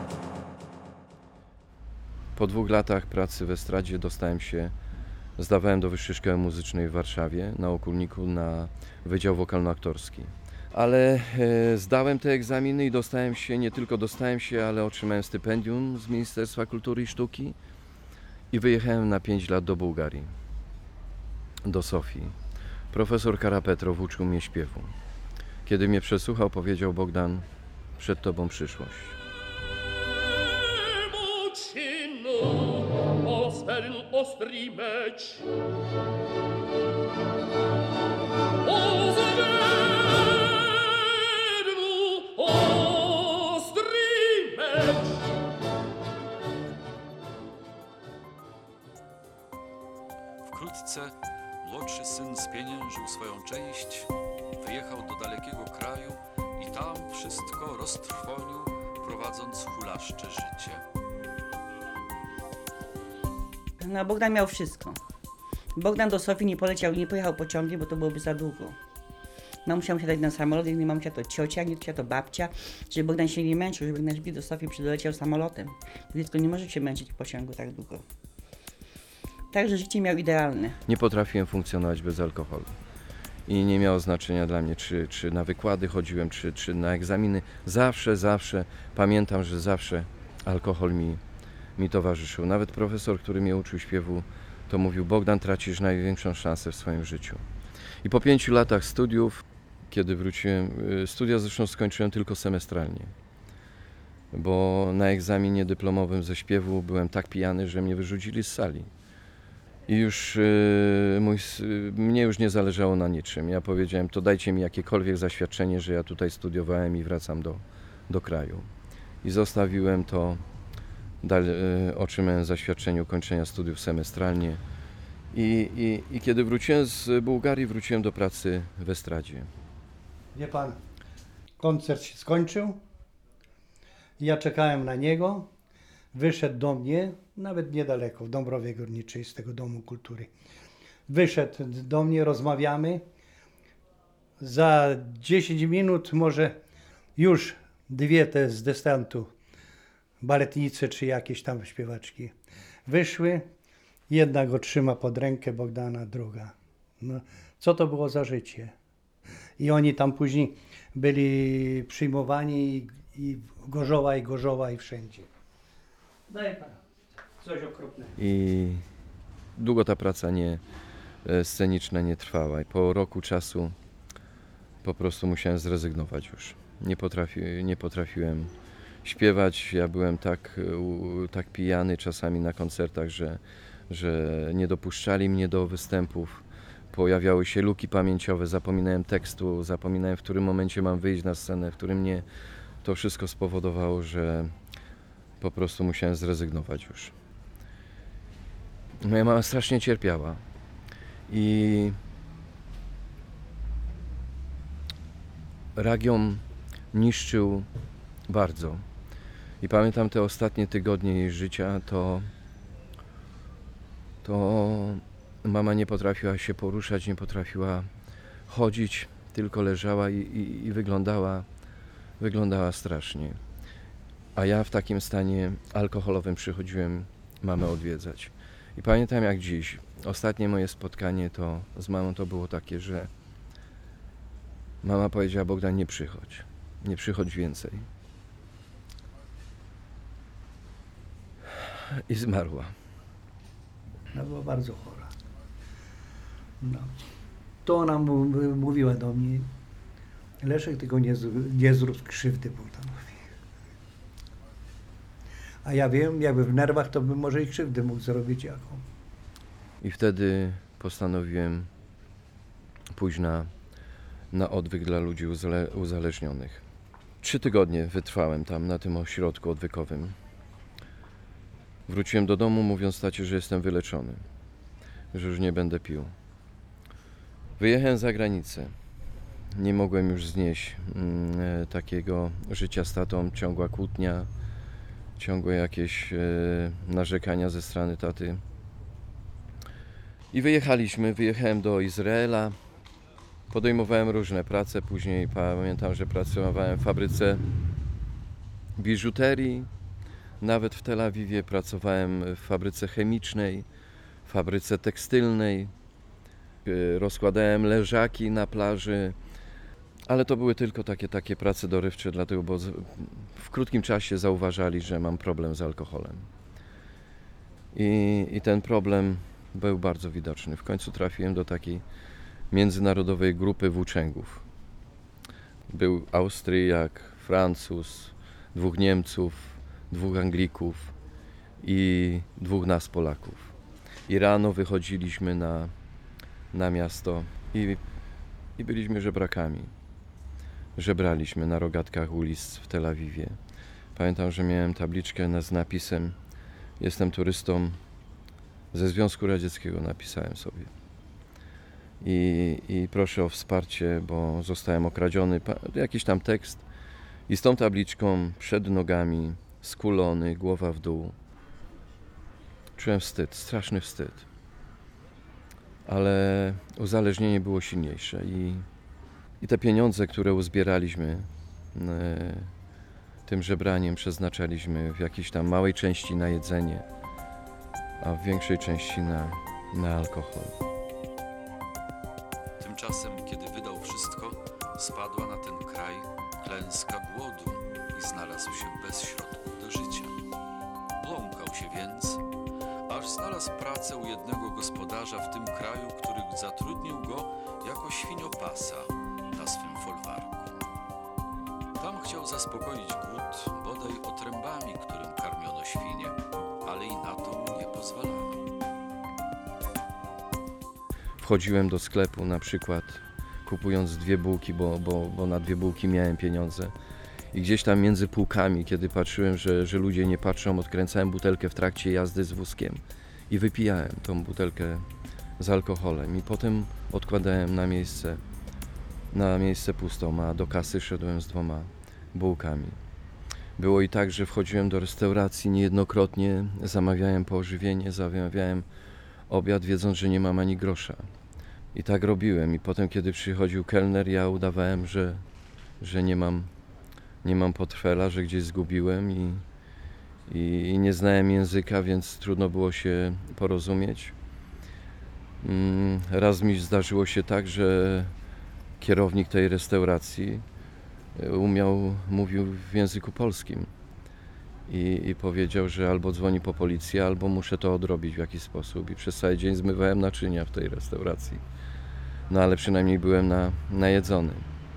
Po dwóch latach pracy w estradzie dostałem się, zdawałem do Wyższej Szkoły Muzycznej w Warszawie na Okulniku na Wydział Wokalno-Aktorski. Ale e, zdałem te egzaminy i dostałem się, nie tylko dostałem się, ale otrzymałem stypendium z Ministerstwa Kultury i Sztuki i wyjechałem na pięć lat do Bułgarii, do Sofii. Profesor Karapetrow uczył mnie śpiewu. Kiedy mnie przesłuchał, powiedział: Bogdan, przed tobą przyszłość. ostry mecz. O zawiedwu ostry mecz. Wkrótce młodszy syn spieniężył swoją część, wyjechał do dalekiego kraju i tam wszystko roztrwonił, prowadząc hulaszcze życie. No, Bogdan miał wszystko. Bogdan do Sofii nie poleciał, nie pojechał pociągiem, bo to byłoby za długo. Mamusia musiała dać na samolot, jak nie mamusia to ciocia, nie ciocia to babcia, żeby Bogdan się nie męczył, żeby Bogdan szybciej do Sofii przyleciał samolotem. Dziecko nie może się męczyć w pociągu tak długo. Także życie miał idealne. Nie potrafiłem funkcjonować bez alkoholu. I nie miało znaczenia dla mnie, czy, czy na wykłady chodziłem, czy, czy na egzaminy. Zawsze, zawsze, pamiętam, że zawsze alkohol mi, mi towarzyszył. Nawet profesor, który mnie uczył śpiewu, to mówił: Bogdan, tracisz największą szansę w swoim życiu. I po pięciu latach studiów, kiedy wróciłem, studia zresztą skończyłem tylko semestralnie, bo na egzaminie dyplomowym ze śpiewu byłem tak pijany, że mnie wyrzucili z sali. I już yy, mój, yy, mnie już nie zależało na niczym. Ja powiedziałem: to dajcie mi jakiekolwiek zaświadczenie, że ja tutaj studiowałem i wracam do, do kraju. I zostawiłem to, dal, yy, otrzymałem zaświadczenie ukończenia studiów semestralnie. I, i, I kiedy wróciłem z Bułgarii, wróciłem do pracy w estradzie. Wie pan, koncert się skończył. Ja czekałem na niego. Wyszedł do mnie, nawet niedaleko, w Dąbrowie Górniczej, z tego Domu Kultury. Wyszedł do mnie, rozmawiamy. Za dziesięć minut może już dwie te z destantu, baletnice czy jakieś tam śpiewaczki, wyszły. Jedna go trzyma pod rękę, Bogdana, druga. No, co to było za życie? I oni tam później byli przyjmowani i, i Gorzoła, i Gorzoła, i wszędzie. Daję pan coś okropnego. I długo ta praca nie, sceniczna nie trwała. I po roku czasu po prostu musiałem zrezygnować już. Nie, potrafi, nie potrafiłem śpiewać. Ja byłem tak, tak pijany czasami na koncertach, że, że nie dopuszczali mnie do występów. Pojawiały się luki pamięciowe, zapominałem tekstu, zapominałem, w którym momencie mam wyjść na scenę, w którym nie. To wszystko spowodowało, że po prostu musiałem zrezygnować już. Moja mama strasznie cierpiała i rak ją niszczył bardzo. I pamiętam te ostatnie tygodnie jej życia, to, to mama nie potrafiła się poruszać, nie potrafiła chodzić, tylko leżała i, i, i wyglądała, wyglądała strasznie. A ja w takim stanie alkoholowym przychodziłem mamę odwiedzać. I pamiętam jak dziś, ostatnie moje spotkanie to z mamą to było takie, że mama powiedziała: Bogdan, nie przychodź, nie przychodź więcej. I zmarła. Ona była bardzo chora. No. To ona mówiła do mnie: Leszek, tylko nie, nie zrób krzywdy Bogdanowi. A ja wiem, jakby w nerwach, to bym może i krzywdę mógł zrobić jaką. I wtedy postanowiłem pójść na, na odwyk dla ludzi uzale, uzależnionych. Trzy tygodnie wytrwałem tam, na tym ośrodku odwykowym. Wróciłem do domu, mówiąc tacie, że jestem wyleczony, że już nie będę pił. Wyjechałem za granicę. Nie mogłem już znieść mm, takiego życia z tatą, ciągła kłótnia, ciągłe jakieś e, narzekania ze strony taty. I wyjechaliśmy, wyjechałem do Izraela, podejmowałem różne prace, później pamiętam, że pracowałem w fabryce biżuterii, nawet w Tel Awiwie pracowałem w fabryce chemicznej, w fabryce tekstylnej, e, rozkładałem leżaki na plaży, ale to były tylko takie, takie prace dorywcze, dlatego, bo w krótkim czasie zauważali, że mam problem z alkoholem. I, i ten problem był bardzo widoczny. W końcu trafiłem do takiej międzynarodowej grupy włóczęgów. Był Austriak, Francuz, dwóch Niemców, dwóch Anglików i dwóch nas Polaków. I rano wychodziliśmy na, na miasto i, i byliśmy żebrakami. Żebraliśmy na rogatkach ulic w Tel Awiwie. Pamiętam, że miałem tabliczkę z napisem: jestem turystą ze Związku Radzieckiego, napisałem sobie. I, i proszę o wsparcie, bo zostałem okradziony. Jakiś tam tekst. I z tą tabliczką przed nogami, skulony, głowa w dół. Czułem wstyd, straszny wstyd. Ale uzależnienie było silniejsze i, i te pieniądze, które uzbieraliśmy e, tym żebraniem, przeznaczaliśmy w jakiejś tam małej części na jedzenie, a w większej części na, na alkohol. Tymczasem, kiedy wydał wszystko, spadła na ten kraj klęska głodu i znalazł się bez środków do życia. Błąkał się więc, aż znalazł pracę u jednego gospodarza w tym kraju, który zatrudnił go jako świniopasa na swym folwarku. Tam chciał zaspokoić głód bodaj otrębami, którym karmiono świnie, ale i na to mu nie pozwalano. Wchodziłem do sklepu na przykład, kupując dwie bułki, bo, bo, bo na dwie bułki miałem pieniądze. I gdzieś tam między półkami, kiedy patrzyłem, że, że ludzie nie patrzą, odkręcałem butelkę w trakcie jazdy z wózkiem i wypijałem tą butelkę z alkoholem. I potem odkładałem na miejsce, na miejsce pustą, a do kasy szedłem z dwoma bułkami. Było i tak, że wchodziłem do restauracji niejednokrotnie, zamawiałem pożywienie, zamawiałem obiad, wiedząc, że nie mam ani grosza. I tak robiłem. I potem, kiedy przychodził kelner, ja udawałem, że, że nie mam, nie mam portfela, że gdzieś zgubiłem i, i, i nie znałem języka, więc trudno było się porozumieć. Raz mi zdarzyło się tak, że kierownik tej restauracji umiał, mówił w języku polskim i, i powiedział, że albo dzwoni po policję, albo muszę to odrobić w jakiś sposób. I przez cały dzień zmywałem naczynia w tej restauracji. No ale przynajmniej byłem na, najedzony.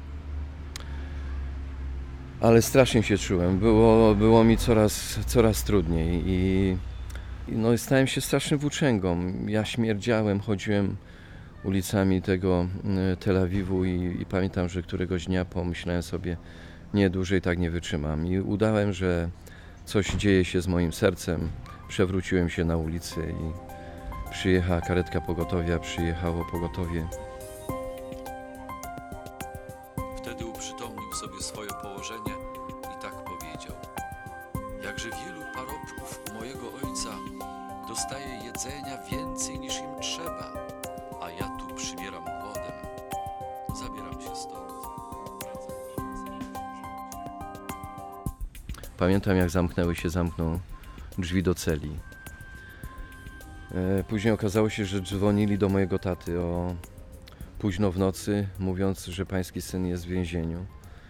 Ale strasznie się czułem. Było, było mi coraz, coraz trudniej i, i no, stałem się strasznym włóczęgą. Ja śmierdziałem, chodziłem ulicami tego Tel Awiwu i, i pamiętam, że któregoś dnia pomyślałem sobie, nie, dłużej tak nie wytrzymam. I udałem, że coś dzieje się z moim sercem. Przewróciłem się na ulicy i przyjechała karetka pogotowia, przyjechało pogotowie. Wtedy uprzytomnił sobie swoje położenie i tak powiedział: jakże wielu parobków u mojego ojca dostaje jedzenia więcej niż im trzeba, a ja tu przymieram głodem. Zabieram się stąd. Pamiętam, jak zamknęły się, zamknął drzwi do celi. Później okazało się, że dzwonili do mojego taty o późno w nocy, mówiąc, że pański syn jest w więzieniu.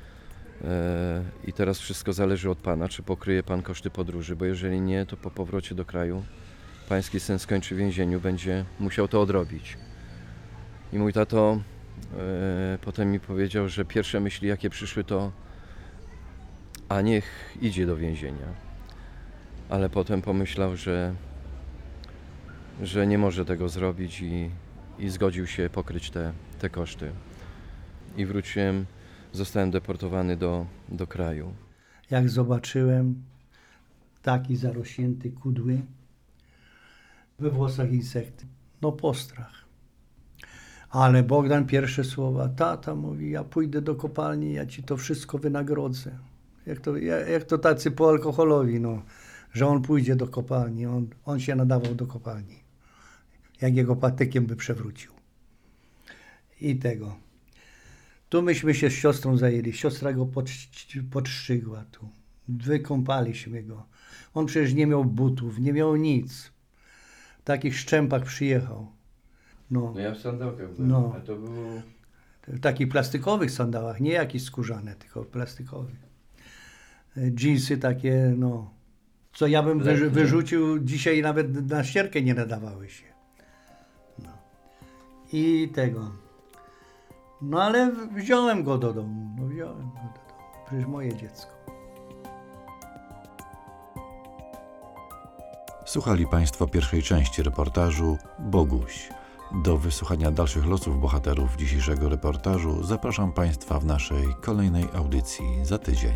I teraz wszystko zależy od pana, czy pokryje pan koszty podróży, bo jeżeli nie, to po powrocie do kraju pański syn skończy w więzieniu, będzie musiał to odrobić. I mój tato e, potem mi powiedział, że pierwsze myśli, jakie przyszły, to a niech idzie do więzienia. Ale potem pomyślał, że, że nie może tego zrobić i, i zgodził się pokryć te, te koszty. I wróciłem, zostałem deportowany do, do kraju. Jak zobaczyłem taki zarośnięty kudły, we włosach insekty, no postrach. Ale Bogdan pierwsze słowa, tata mówi, ja pójdę do kopalni, ja ci to wszystko wynagrodzę. Jak to, jak to tacy po alkoholowi, no, że on pójdzie do kopalni, on, on się nadawał do kopalni. Jak jego patykiem by przewrócił. I tego. Tu myśmy się z siostrą zajęli, siostra go podszczygła tu. Wykąpaliśmy go. On przecież nie miał butów, nie miał nic. W takich szczępach przyjechał. No, No ja w sandałkach byłem, No. a to było... w takich plastikowych sandałach, nie jakieś skórzane, tylko plastikowych. Dżinsy takie, no, co ja bym wyr- wyrzucił, dzisiaj nawet na ścierkę nie nadawały się. No. I tego. No ale wziąłem go do domu, no wziąłem go do domu, przecież moje dziecko. Słuchali Państwo pierwszej części reportażu Boguś. Do wysłuchania dalszych losów bohaterów dzisiejszego reportażu zapraszam Państwa w naszej kolejnej audycji za tydzień.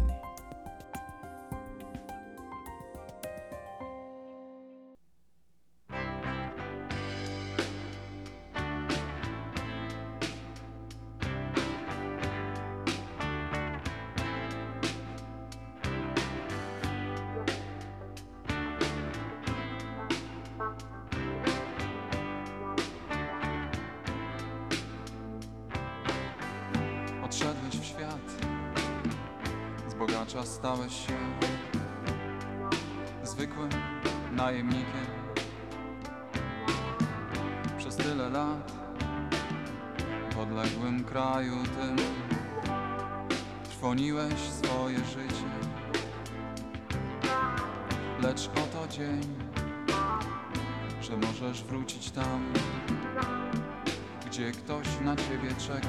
Odszedłeś w świat, z bogacza stałeś się zwykłym najemnikiem. Przez tyle lat w odległym kraju tym trwoniłeś swoje życie. Lecz oto dzień, że możesz wrócić tam, gdzie ktoś na ciebie czeka.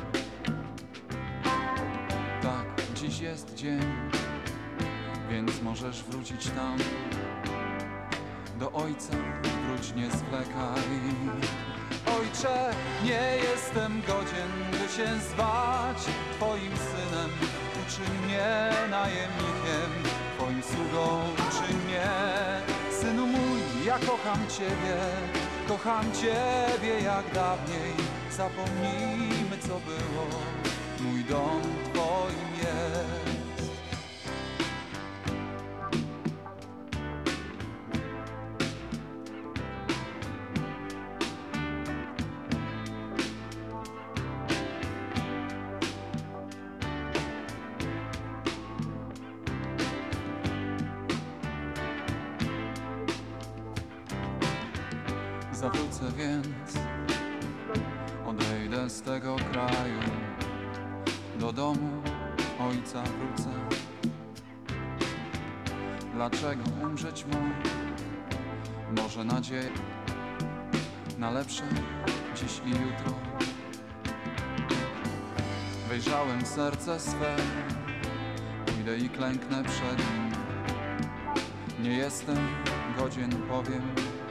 Tak, dziś jest dzień, więc możesz wrócić tam. Do ojca wróć, nie zwlekaj. Ojcze, nie jestem godzien, by się zwać Twoim synem. Uczyń mnie najemnikiem, Twoim sługą uczyń mnie. Synu mój, ja kocham Ciebie, kocham Ciebie jak dawniej. Zapomnijmy, co było, mój dom Twoim jest. Zawrócę więc, odejdę z tego kraju, do domu ojca wrócę. Dlaczego umrzeć mam? Może nadzieję na lepsze dziś i jutro. Wejrzałem w serce swe, pójdę i klęknę przed nim. Nie jestem godzien, powiem,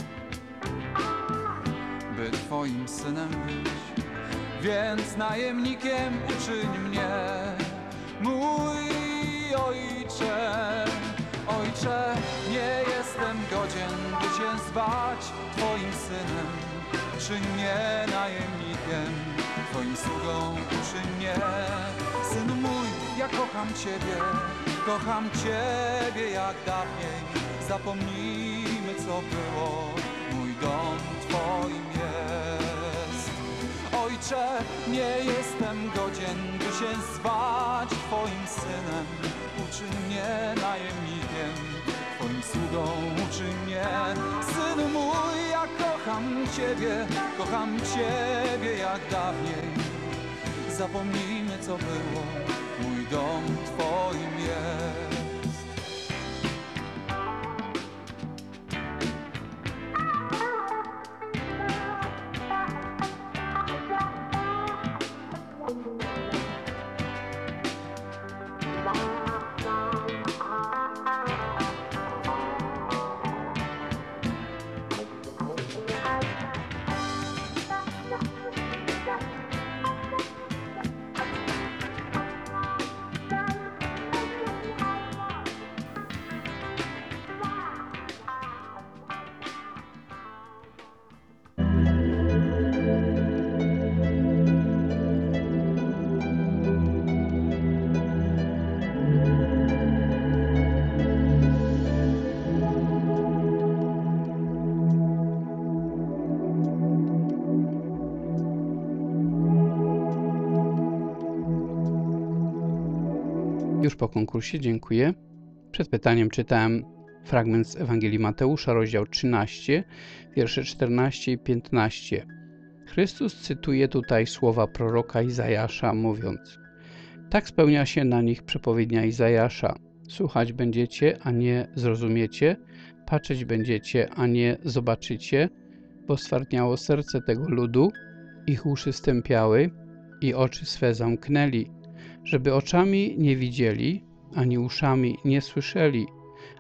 by Twoim synem być. Więc najemnikiem uczyń mnie, mój ojcze. Ojcze, nie jestem godzien, by się zwać Twoim synem. Uczyń mnie najemnikiem, Twoim sługą uczyń mnie. Synu mój, ja kocham Ciebie, kocham Ciebie jak dawniej. Zapomnijmy, co było, mój dom Twoim jest. Ojcze, nie jestem godzien, by się zwać Twoim synem. Uczyń mnie najemnikiem, Twoim sługą uczyń mnie. Synu mój, ja kocham Ciebie, kocham Ciebie jak dawniej. Zapomnijmy, co było, mój dom Twoim jest. Już po konkursie, dziękuję. Przed pytaniem czytałem fragment z Ewangelii Mateusza, rozdział trzynasty, wiersze czternaście i piętnaście. Chrystus cytuje tutaj słowa proroka Izajasza, mówiąc: tak spełnia się na nich przepowiednia Izajasza. Słuchać będziecie, a nie zrozumiecie, patrzeć będziecie, a nie zobaczycie, bo stwardniało serce tego ludu, ich uszy stępiały i oczy swe zamknęli, żeby oczami nie widzieli, ani uszami nie słyszeli,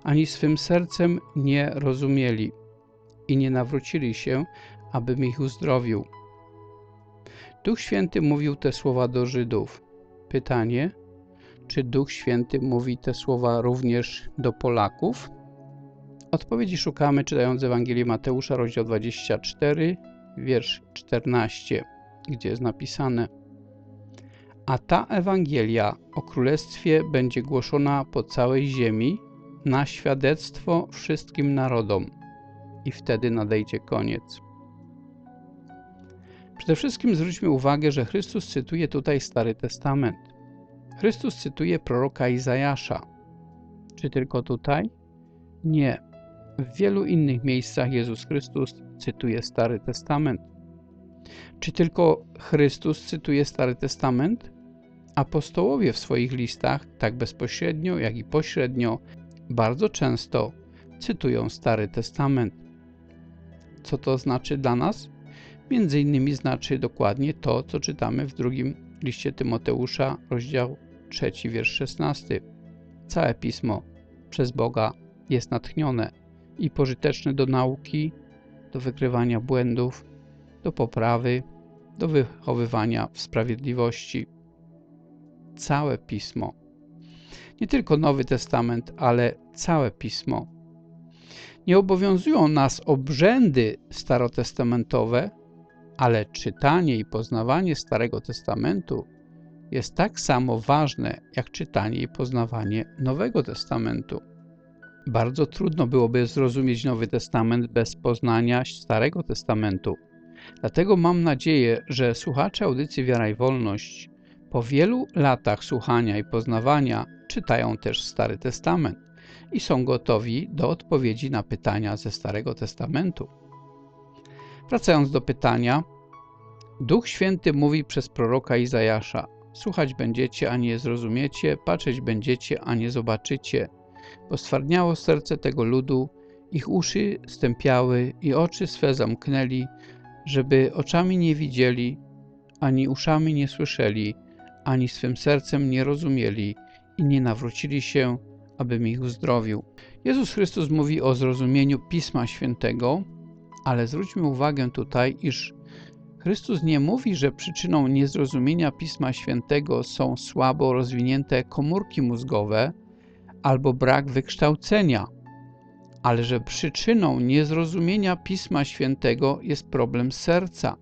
ani swym sercem nie rozumieli i nie nawrócili się, abym ich uzdrowił. Duch Święty mówił te słowa do Żydów. Pytanie, czy Duch Święty mówi te słowa również do Polaków? Odpowiedzi szukamy czytając Ewangelię Mateusza, rozdział dwudziesty czwarty, wiersz czternasty, gdzie jest napisane: A ta Ewangelia o Królestwie będzie głoszona po całej ziemi na świadectwo wszystkim narodom i wtedy nadejdzie koniec. Przede wszystkim zwróćmy uwagę, że Chrystus cytuje tutaj Stary Testament. Chrystus cytuje proroka Izajasza. Czy tylko tutaj? Nie. W wielu innych miejscach Jezus Chrystus cytuje Stary Testament. Czy tylko Chrystus cytuje Stary Testament? Apostołowie w swoich listach, tak bezpośrednio, jak i pośrednio, bardzo często cytują Stary Testament. Co to znaczy dla nas? Między innymi znaczy dokładnie to, co czytamy w drugim liście Tymoteusza, rozdział trzeci, wiersz szesnasty. Całe Pismo przez Boga jest natchnione i pożyteczne do nauki, do wykrywania błędów, do poprawy, do wychowywania w sprawiedliwości. Całe Pismo. Nie tylko Nowy Testament, ale całe Pismo. Nie obowiązują nas obrzędy starotestamentowe, ale czytanie i poznawanie Starego Testamentu jest tak samo ważne, jak czytanie i poznawanie Nowego Testamentu. Bardzo trudno byłoby zrozumieć Nowy Testament bez poznania Starego Testamentu. Dlatego mam nadzieję, że słuchacze audycji Wiara i Wolność po wielu latach słuchania i poznawania czytają też Stary Testament i są gotowi do odpowiedzi na pytania ze Starego Testamentu. Wracając do pytania, Duch Święty mówi przez proroka Izajasza: słuchać będziecie, a nie zrozumiecie, patrzeć będziecie, a nie zobaczycie, bo stwardniało serce tego ludu, ich uszy stępiały i oczy swe zamknęli, żeby oczami nie widzieli, ani uszami nie słyszeli, ani swym sercem nie rozumieli i nie nawrócili się, abym ich uzdrowił. Jezus Chrystus mówi o zrozumieniu Pisma Świętego, ale zwróćmy uwagę tutaj, iż Chrystus nie mówi, że przyczyną niezrozumienia Pisma Świętego są słabo rozwinięte komórki mózgowe albo brak wykształcenia, ale że przyczyną niezrozumienia Pisma Świętego jest problem serca.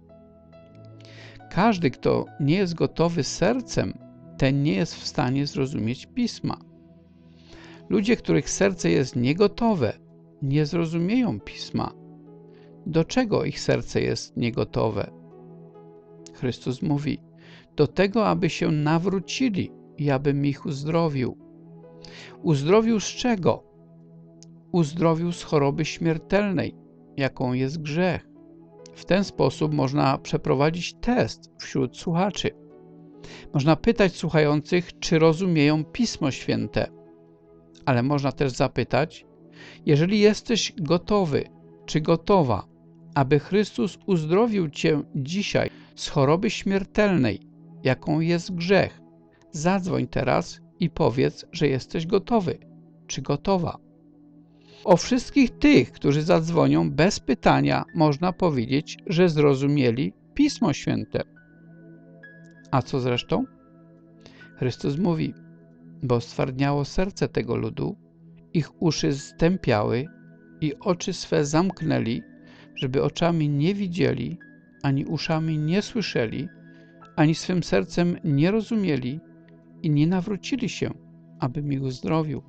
Każdy, kto nie jest gotowy sercem, ten nie jest w stanie zrozumieć Pisma. Ludzie, których serce jest niegotowe, nie zrozumieją Pisma. Do czego ich serce jest niegotowe? Chrystus mówi: do tego, aby się nawrócili i abym ich uzdrowił. Uzdrowił z czego? Uzdrowił z choroby śmiertelnej, jaką jest grzech. W ten sposób można przeprowadzić test wśród słuchaczy. Można pytać słuchających, czy rozumieją Pismo Święte. Ale można też zapytać, jeżeli jesteś gotowy, czy gotowa, aby Chrystus uzdrowił cię dzisiaj z choroby śmiertelnej, jaką jest grzech, zadzwoń teraz i powiedz, że jesteś gotowy, czy gotowa. O wszystkich tych, którzy zadzwonią bez pytania, można powiedzieć, że zrozumieli Pismo Święte. A co zresztą? Chrystus mówi: bo stwardniało serce tego ludu, ich uszy stępiały i oczy swe zamknęli, żeby oczami nie widzieli, ani uszami nie słyszeli, ani swym sercem nie rozumieli i nie nawrócili się, aby mi uzdrowił.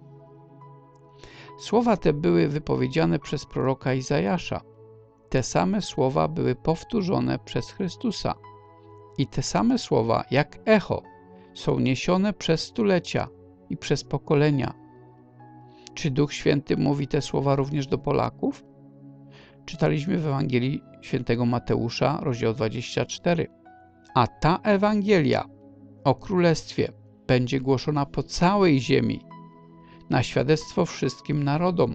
Słowa te były wypowiedziane przez proroka Izajasza. Te same słowa były powtórzone przez Chrystusa. I te same słowa, jak echo, są niesione przez stulecia i przez pokolenia. Czy Duch Święty mówi te słowa również do Polaków? Czytaliśmy w Ewangelii Świętego Mateusza, rozdział dwudziesty czwarty. A ta Ewangelia o Królestwie będzie głoszona po całej ziemi, na świadectwo wszystkim narodom.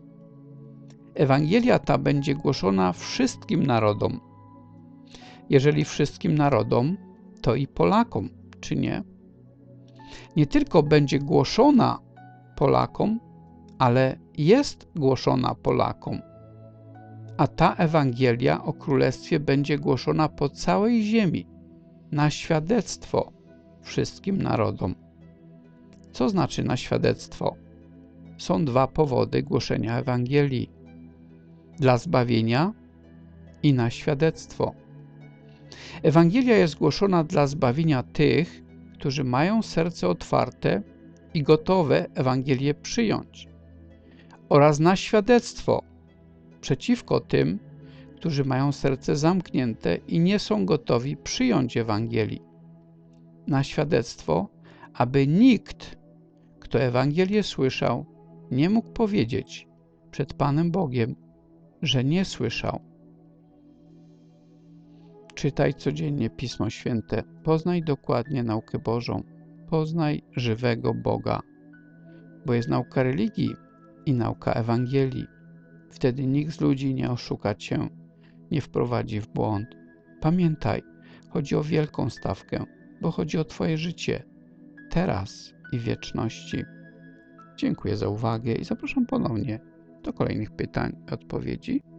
Ewangelia ta będzie głoszona wszystkim narodom. Jeżeli wszystkim narodom, to i Polakom, czy nie? Nie tylko będzie głoszona Polakom, ale jest głoszona Polakom. A ta Ewangelia o Królestwie będzie głoszona po całej ziemi, na świadectwo wszystkim narodom. Co znaczy na świadectwo? Są dwa powody głoszenia Ewangelii. Dla zbawienia i na świadectwo. Ewangelia jest głoszona dla zbawienia tych, którzy mają serce otwarte i gotowe Ewangelię przyjąć, oraz na świadectwo przeciwko tym, którzy mają serce zamknięte i nie są gotowi przyjąć Ewangelii. Na świadectwo, aby nikt, kto Ewangelię słyszał, nie mógł powiedzieć przed Panem Bogiem, że nie słyszał. Czytaj codziennie Pismo Święte, poznaj dokładnie naukę Bożą, poznaj żywego Boga, bo jest nauka religii i nauka Ewangelii. Wtedy nikt z ludzi nie oszuka cię, nie wprowadzi w błąd. Pamiętaj, chodzi o wielką stawkę, bo chodzi o twoje życie, teraz i w wieczności. Dziękuję za uwagę i zapraszam ponownie do kolejnych pytań i odpowiedzi.